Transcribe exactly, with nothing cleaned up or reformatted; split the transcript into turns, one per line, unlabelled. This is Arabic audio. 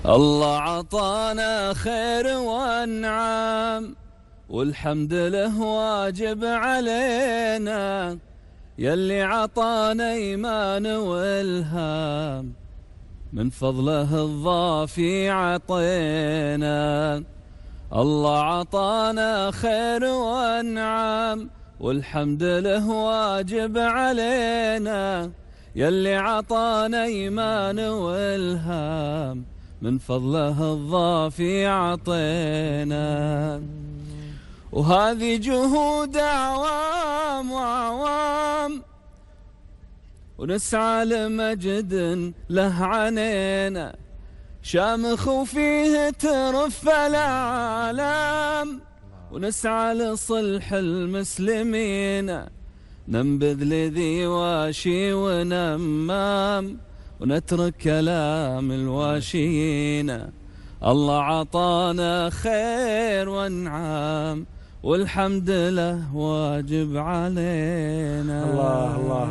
الله عطانا خير وانعام، والحمد له واجب علينا، يلي عطانا ايمان والهام، من فضله الضافي عطينا. الله عطانا خير وانعام، والحمد له واجب علينا، يلي عطانا ايمان والهام، من فضله الضافي عطينا. وهذه جهود أعوام وأعوام، ونسعى لمجد له عنينا، شامخ وفيه ترف الأعلام، ونسعى لصلح المسلمين، ننبذ لذي واشي ونمام، ونترك كلام الواشيين. الله عطانا خير وانعام، والحمد له واجب علينا.
الله الله.